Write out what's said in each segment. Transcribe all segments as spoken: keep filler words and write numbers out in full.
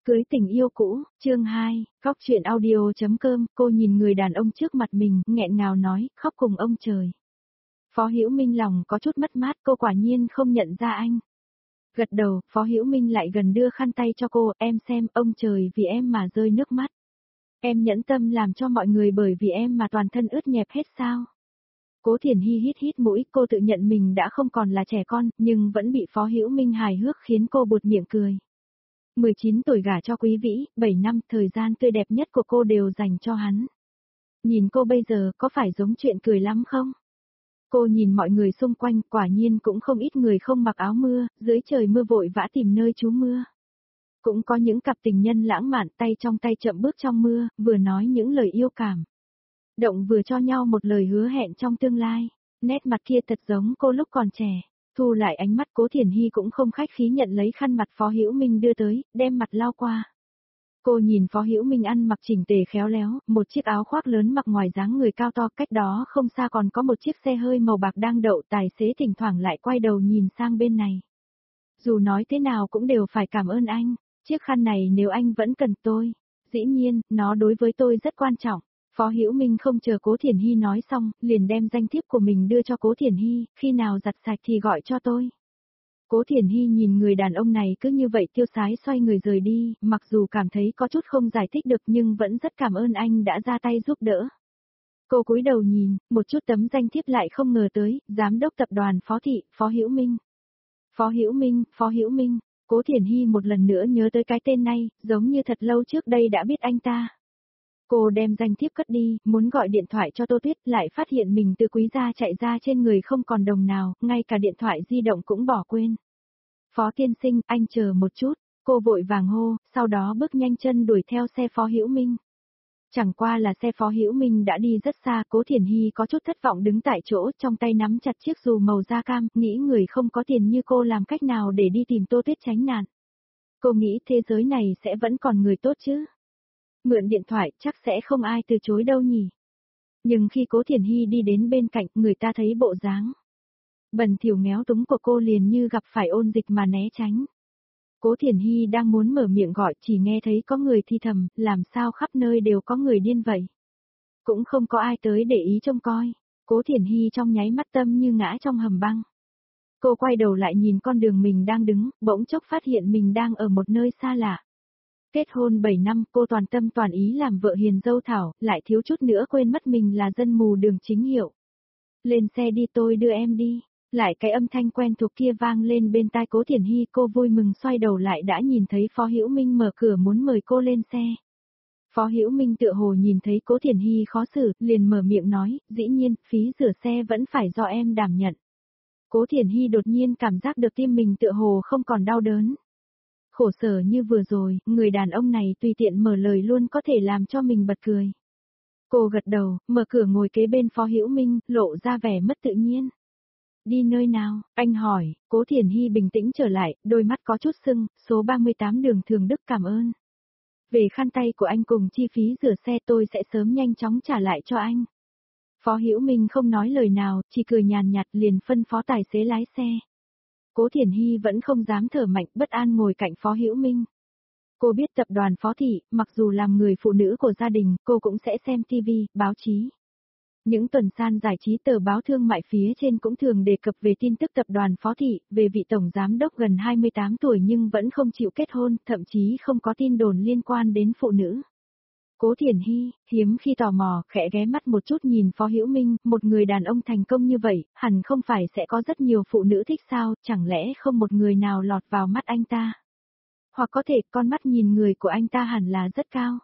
Cưới tình yêu cũ, chương hai, Góc chuyện audio.com, cô nhìn người đàn ông trước mặt mình, nghẹn ngào nói, khóc cùng ông trời. Phó Hữu Minh lòng có chút mất mát, cô quả nhiên không nhận ra anh. Gật đầu, Phó Hữu Minh lại gần đưa khăn tay cho cô, em xem, ông trời vì em mà rơi nước mắt. Em nhẫn tâm làm cho mọi người bởi vì em mà toàn thân ướt nhẹp hết sao? Cố Thiển Hy hít hít mũi, cô tự nhận mình đã không còn là trẻ con, nhưng vẫn bị Phó Hữu Minh hài hước khiến cô buột miệng cười. mười chín tuổi gả cho Quý Vĩ, bảy năm, thời gian tươi đẹp nhất của cô đều dành cho hắn. Nhìn cô bây giờ có phải giống chuyện cười lắm không? Cô nhìn mọi người xung quanh, quả nhiên cũng không ít người không mặc áo mưa, dưới trời mưa vội vã tìm nơi trú mưa. Cũng có những cặp tình nhân lãng mạn tay trong tay chậm bước trong mưa, vừa nói những lời yêu cảm. Động vừa cho nhau một lời hứa hẹn trong tương lai. Nét mặt kia thật giống cô lúc còn trẻ. Thu lại ánh mắt, Cố Thiển Hy cũng không khách khí nhận lấy khăn mặt Phó Hữu Minh đưa tới, đem mặt lau qua. Cô nhìn Phó Hữu Minh ăn mặc chỉnh tề khéo léo, một chiếc áo khoác lớn mặc ngoài dáng người cao to, cách đó không xa còn có một chiếc xe hơi màu bạc đang đậu, tài xế thỉnh thoảng lại quay đầu nhìn sang bên này. Dù nói thế nào cũng đều phải cảm ơn anh, chiếc khăn này nếu anh vẫn cần tôi, dĩ nhiên, nó đối với tôi rất quan trọng. Phó Hữu Minh không chờ Cố Thiển Hy nói xong, liền đem danh thiếp của mình đưa cho Cố Thiển Hy, khi nào giặt sạch thì gọi cho tôi. Cố Thiển Hy nhìn người đàn ông này cứ như vậy tiêu sái xoay người rời đi, mặc dù cảm thấy có chút không giải thích được nhưng vẫn rất cảm ơn anh đã ra tay giúp đỡ. Cô cúi đầu nhìn, một chút tấm danh thiếp lại không ngờ tới, giám đốc tập đoàn Phó Thị, Phó Hữu Minh. Phó Hữu Minh, Phó Hữu Minh, Cố Thiển Hy một lần nữa nhớ tới cái tên này, giống như thật lâu trước đây đã biết anh ta. Cô đem danh thiếp cất đi, muốn gọi điện thoại cho Tô Tuyết, lại phát hiện mình từ Quý gia chạy ra trên người không còn đồng nào, ngay cả điện thoại di động cũng bỏ quên. Phó tiên sinh, anh chờ một chút, cô vội vàng hô, sau đó bước nhanh chân đuổi theo xe Phó Hữu Minh. Chẳng qua là xe Phó Hữu Minh đã đi rất xa, Cố Thiển Hy có chút thất vọng đứng tại chỗ, trong tay nắm chặt chiếc dù màu da cam, nghĩ người không có tiền như cô làm cách nào để đi tìm Tô Tuyết tránh nạn. Cô nghĩ thế giới này sẽ vẫn còn người tốt chứ. Mượn điện thoại chắc sẽ không ai từ chối đâu nhỉ. Nhưng khi Cố Thiển Hy đi đến bên cạnh, người ta thấy bộ dáng bẩn thỉu nghéo túng của cô liền như gặp phải ôn dịch mà né tránh. Cố Thiển Hy đang muốn mở miệng gọi, chỉ nghe thấy có người thi thầm, làm sao khắp nơi đều có người điên vậy. Cũng không có ai tới để ý trông coi. Cố Thiển Hy trong nháy mắt tâm như ngã trong hầm băng. Cô quay đầu lại nhìn con đường mình đang đứng, bỗng chốc phát hiện mình đang ở một nơi xa lạ. Kết hôn bảy năm, cô toàn tâm toàn ý làm vợ hiền dâu Thảo, lại thiếu chút nữa quên mất mình là dân mù đường chính hiệu. Lên xe đi, tôi đưa em đi. Lại cái âm thanh quen thuộc kia vang lên bên tai Cố Thiển Hy, cô vui mừng xoay đầu lại đã nhìn thấy Phó Hữu Minh mở cửa muốn mời cô lên xe. Phó Hữu Minh tựa hồ nhìn thấy Cố Thiển Hy khó xử, liền mở miệng nói, dĩ nhiên, phí rửa xe vẫn phải do em đảm nhận. Cố Thiển Hy đột nhiên cảm giác được tim mình tựa hồ không còn đau đớn. Khổ sở như vừa rồi, người đàn ông này tùy tiện mở lời luôn có thể làm cho mình bật cười. Cô gật đầu, mở cửa ngồi kế bên Phó Hữu Minh, lộ ra vẻ mất tự nhiên. Đi nơi nào? Anh hỏi. Cố Thiển Hy bình tĩnh trở lại, đôi mắt có chút sưng, số ba mươi tám đường Thường Đức, cảm ơn. Về khăn tay của anh cùng chi phí rửa xe tôi sẽ sớm nhanh chóng trả lại cho anh. Phó Hữu Minh không nói lời nào, chỉ cười nhàn nhạt liền phân phó tài xế lái xe. Cố Thiển Hy vẫn không dám thở mạnh, bất an ngồi cạnh Phó Hữu Minh. Cô biết tập đoàn Phó Thị, mặc dù làm người phụ nữ của gia đình, cô cũng sẽ xem ti vi, báo chí. Những tuần san giải trí tờ báo thương mại phía trên cũng thường đề cập về tin tức tập đoàn Phó Thị, về vị tổng giám đốc gần hai mươi tám tuổi nhưng vẫn không chịu kết hôn, thậm chí không có tin đồn liên quan đến phụ nữ. Cố Thiển Hy, hiếm khi tò mò, khẽ ghé mắt một chút nhìn Phó Hữu Minh, một người đàn ông thành công như vậy, hẳn không phải sẽ có rất nhiều phụ nữ thích sao, chẳng lẽ không một người nào lọt vào mắt anh ta. Hoặc có thể con mắt nhìn người của anh ta hẳn là rất cao.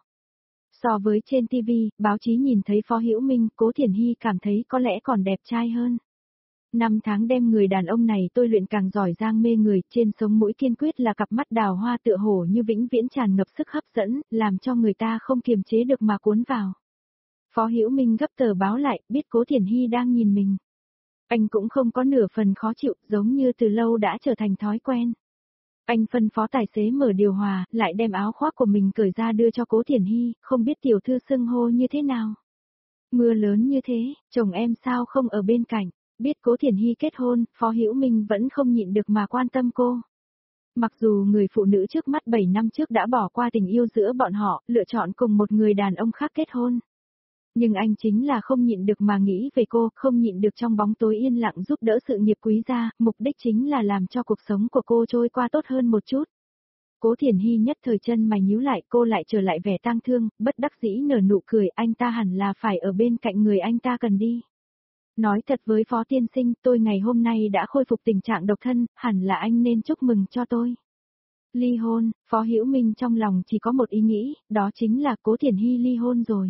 So với trên ti vi, báo chí nhìn thấy Phó Hữu Minh, Cố Thiển Hy cảm thấy có lẽ còn đẹp trai hơn. Năm tháng đem người đàn ông này tôi luyện càng giỏi giang mê người, trên sống mũi kiên quyết là cặp mắt đào hoa tựa hồ như vĩnh viễn tràn ngập sức hấp dẫn, làm cho người ta không kiềm chế được mà cuốn vào. Phó Hữu Minh gấp tờ báo lại, biết Cố Thiển Hy đang nhìn mình. Anh cũng không có nửa phần khó chịu, giống như từ lâu đã trở thành thói quen. Anh phân phó tài xế mở điều hòa, lại đem áo khoác của mình cởi ra đưa cho Cố Thiển Hy, không biết tiểu thư xưng hô như thế nào. Mưa lớn như thế, chồng em sao không ở bên cạnh, biết Cố Thiển Hy kết hôn, Phó Hữu Minh vẫn không nhịn được mà quan tâm cô. Mặc dù người phụ nữ trước mắt bảy năm trước đã bỏ qua tình yêu giữa bọn họ, lựa chọn cùng một người đàn ông khác kết hôn. Nhưng anh chính là không nhịn được mà nghĩ về cô, không nhịn được trong bóng tối yên lặng giúp đỡ sự nghiệp Quý gia, mục đích chính là làm cho cuộc sống của cô trôi qua tốt hơn một chút. Cố Thiển Hy nhất thời chân mày nhíu lại, cô lại trở lại vẻ tang thương, bất đắc dĩ nở nụ cười, anh ta hẳn là phải ở bên cạnh người anh ta cần đi. Nói thật với Phó tiên sinh, tôi ngày hôm nay đã khôi phục tình trạng độc thân, hẳn là anh nên chúc mừng cho tôi. Ly hôn, Phó Hữu Minh trong lòng chỉ có một ý nghĩ, đó chính là Cố Thiển Hy ly hôn rồi.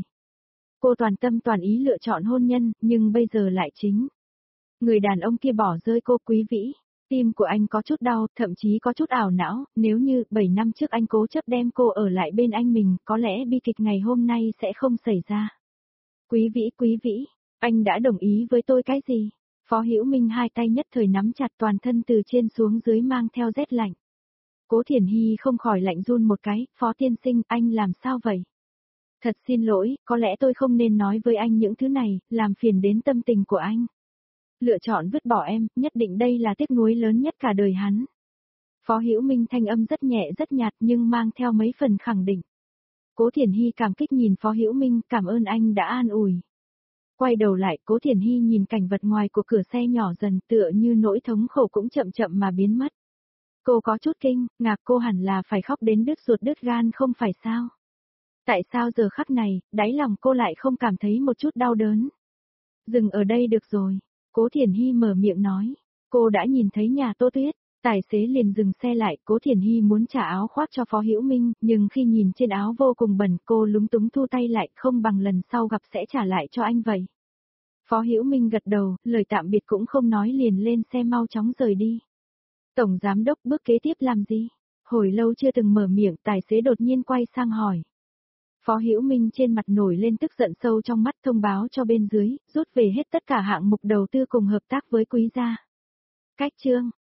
Cô toàn tâm toàn ý lựa chọn hôn nhân, nhưng bây giờ lại chính. Người đàn ông kia bỏ rơi cô. Quý Vĩ. Tim của anh có chút đau, thậm chí có chút ảo não, nếu như bảy năm trước anh cố chấp đem cô ở lại bên anh mình, có lẽ bi kịch ngày hôm nay sẽ không xảy ra. Quý Vĩ, Quý Vĩ, anh đã đồng ý với tôi cái gì? Phó Hữu Minh hai tay nhất thời nắm chặt, toàn thân từ trên xuống dưới mang theo rét lạnh. Cố Thiển Hy không khỏi lạnh run một cái, Phó tiên sinh, anh làm sao vậy? Thật xin lỗi, có lẽ tôi không nên nói với anh những thứ này, làm phiền đến tâm tình của anh. Lựa chọn vứt bỏ em, nhất định đây là tiếc nuối lớn nhất cả đời hắn. Phó Hữu Minh thanh âm rất nhẹ rất nhạt nhưng mang theo mấy phần khẳng định. Cố Thiển Hy cảm kích nhìn Phó Hữu Minh, cảm ơn anh đã an ủi. Quay đầu lại, Cố Thiển Hy nhìn cảnh vật ngoài của cửa xe nhỏ dần, tựa như nỗi thống khổ cũng chậm chậm mà biến mất. Cô có chút kinh ngạc, cô hẳn là phải khóc đến đứt ruột đứt gan không phải sao? Tại sao giờ khắc này, đáy lòng cô lại không cảm thấy một chút đau đớn? Dừng ở đây được rồi. Cố Thiển Hy mở miệng nói. Cô đã nhìn thấy nhà Tô Tuyết. Tài xế liền dừng xe lại. Cố Thiển Hy muốn trả áo khoác cho Phó Hữu Minh, nhưng khi nhìn trên áo vô cùng bẩn, cô lúng túng thu tay lại, không bằng lần sau gặp sẽ trả lại cho anh vậy. Phó Hữu Minh gật đầu, lời tạm biệt cũng không nói liền lên xe mau chóng rời đi. Tổng giám đốc bước kế tiếp làm gì? Hồi lâu chưa từng mở miệng, tài xế đột nhiên quay sang hỏi. Phó Hữu Minh trên mặt nổi lên tức giận sâu trong mắt, thông báo cho bên dưới, rút về hết tất cả hạng mục đầu tư cùng hợp tác với Quý gia. Cách chương